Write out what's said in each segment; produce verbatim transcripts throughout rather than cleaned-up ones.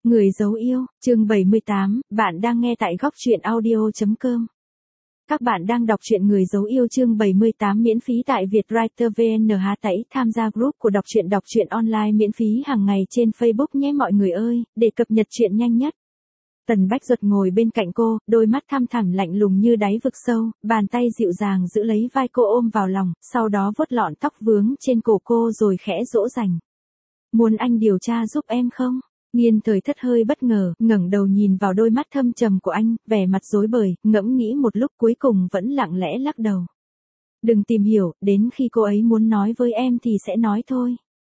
Người dấu yêu, chương bảy mươi tám, bạn đang nghe tại góc truyện audio chấm com. Các bạn đang đọc truyện Người dấu yêu chương bảy mươi tám miễn phí tại Vietwriter vê en hát tẩy tham gia group của đọc truyện đọc truyện online miễn phí hàng ngày trên Facebook nhé mọi người ơi, để cập nhật truyện nhanh nhất. Tần Bách Duật ngồi bên cạnh cô, đôi mắt thăm thẳm lạnh lùng như đáy vực sâu, bàn tay dịu dàng giữ lấy vai cô ôm vào lòng, sau đó vuốt lọn tóc vướng trên cổ cô rồi khẽ dỗ dành. Muốn anh điều tra giúp em không? Nghiên Thời Thất hơi bất ngờ, ngẩng đầu nhìn vào đôi mắt thâm trầm của anh, vẻ mặt rối bời, ngẫm nghĩ một lúc cuối cùng vẫn lặng lẽ lắc đầu. Đừng tìm hiểu, đến khi cô ấy muốn nói với em thì sẽ nói thôi.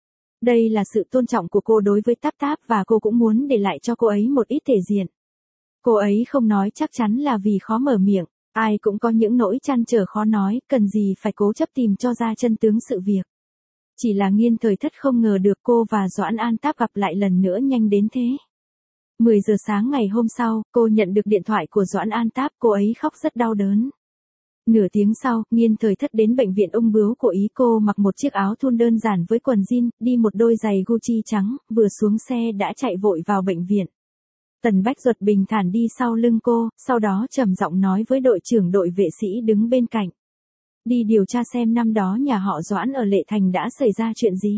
Đây là sự tôn trọng của cô đối với Táp Táp và cô cũng muốn để lại cho cô ấy một ít thể diện. Cô ấy không nói chắc chắn là vì khó mở miệng, ai cũng có những nỗi trăn trở khó nói, cần gì phải cố chấp tìm cho ra chân tướng sự việc. Chỉ là Nghiên Thời Thất không ngờ được cô và Doãn An Táp gặp lại lần nữa nhanh đến thế. mười giờ sáng ngày hôm sau, cô nhận được điện thoại của Doãn An Táp, cô ấy khóc rất đau đớn. Nửa tiếng sau, Nghiên Thời Thất đến bệnh viện ung bướu của ý, cô mặc một chiếc áo thun đơn giản với quần jean, đi một đôi giày Gucci trắng, vừa xuống xe đã chạy vội vào bệnh viện. Tần Bách Duật bình thản đi sau lưng cô, sau đó trầm giọng nói với đội trưởng đội vệ sĩ đứng bên cạnh. Đi điều tra xem năm đó nhà họ Doãn ở Lệ Thành đã xảy ra chuyện gì.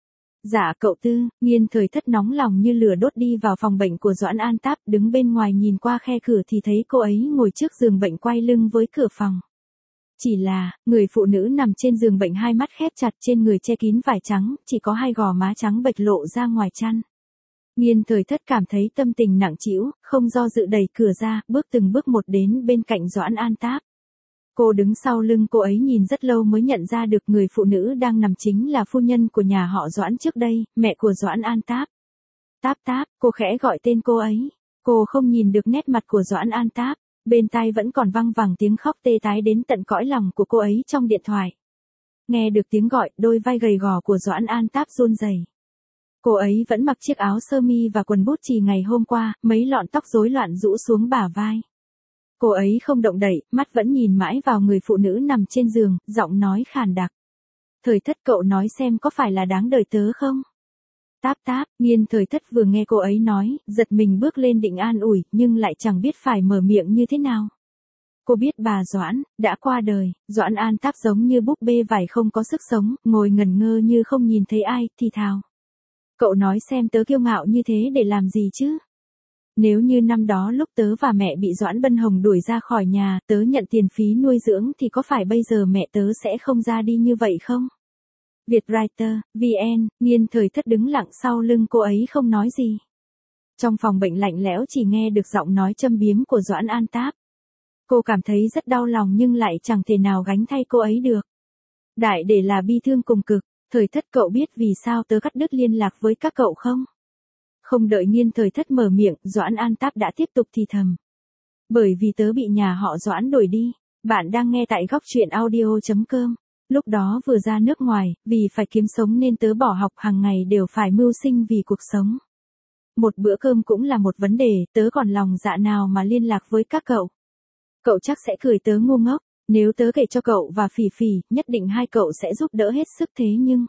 Dạ cậu Tư, Nghiên Thời Thất nóng lòng như lửa đốt đi vào phòng bệnh của Doãn An Táp, đứng bên ngoài nhìn qua khe cửa thì thấy cô ấy ngồi trước giường bệnh quay lưng với cửa phòng. Chỉ là, người phụ nữ nằm trên giường bệnh hai mắt khép chặt, trên người che kín vải trắng, chỉ có hai gò má trắng bệch lộ ra ngoài chăn. Nghiên Thời Thất cảm thấy tâm tình nặng trĩu, không do dự đẩy cửa ra, bước từng bước một đến bên cạnh Doãn An Táp. Cô đứng sau lưng cô ấy nhìn rất lâu mới nhận ra được người phụ nữ đang nằm chính là phu nhân của nhà họ Doãn trước đây, mẹ của Doãn An Táp. Táp Táp, cô khẽ gọi tên cô ấy. Cô không nhìn được nét mặt của Doãn An Táp, bên tai vẫn còn văng vẳng tiếng khóc tê tái đến tận cõi lòng của cô ấy trong điện thoại. Nghe được tiếng gọi, đôi vai gầy gò của Doãn An Táp run rẩy. Cô ấy vẫn mặc chiếc áo sơ mi và quần bút chì ngày hôm qua, mấy lọn tóc rối loạn rũ xuống bả vai. Cô ấy không động đậy, mắt vẫn nhìn mãi vào người phụ nữ nằm trên giường, giọng nói khàn đặc. Thời Thất, cậu nói xem có phải là đáng đời tớ không? Táp Táp, Nghiên Thời Thất vừa nghe cô ấy nói, giật mình bước lên định an ủi, nhưng lại chẳng biết phải mở miệng như thế nào. Cô biết bà Doãn đã qua đời. Doãn An Táp giống như búp bê vải không có sức sống, ngồi ngẩn ngơ như không nhìn thấy ai, thì thào. Cậu nói xem tớ kiêu ngạo như thế để làm gì chứ? Nếu như năm đó lúc tớ và mẹ bị Doãn Bân Hồng đuổi ra khỏi nhà, tớ nhận tiền phí nuôi dưỡng thì có phải bây giờ mẹ tớ sẽ không ra đi như vậy không? Vietwriter, vê en, Nghiên Thời Thất đứng lặng sau lưng cô ấy không nói gì. Trong phòng bệnh lạnh lẽo chỉ nghe được giọng nói châm biếm của Doãn An Táp. Cô cảm thấy rất đau lòng nhưng lại chẳng thể nào gánh thay cô ấy được. Đại để là bi thương cùng cực. Thời Thất, cậu biết vì sao tớ cắt đứt liên lạc với các cậu không? Không đợi Nghiên Thời Thất mở miệng, Doãn An Táp đã tiếp tục thì thầm. Bởi vì tớ bị nhà họ Doãn đuổi đi. Bạn đang nghe tại góc truyện audio chấm com. Lúc đó vừa ra nước ngoài, vì phải kiếm sống nên tớ bỏ học, hàng ngày đều phải mưu sinh vì cuộc sống. Một bữa cơm cũng là một vấn đề, tớ còn lòng dạ nào mà liên lạc với các cậu. Cậu chắc sẽ cười tớ ngu ngốc. Nếu tớ kể cho cậu và Phỉ Phỉ, nhất định hai cậu sẽ giúp đỡ hết sức, thế nhưng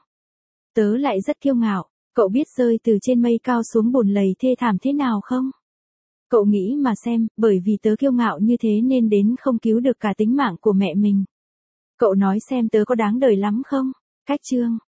tớ lại rất kiêu ngạo. Cậu biết rơi từ trên mây cao xuống bùn lầy thê thảm thế nào không? Cậu nghĩ mà xem, bởi vì tớ kiêu ngạo như thế nên đến không cứu được cả tính mạng của mẹ mình. Cậu nói xem tớ có đáng đời lắm không? Cách chương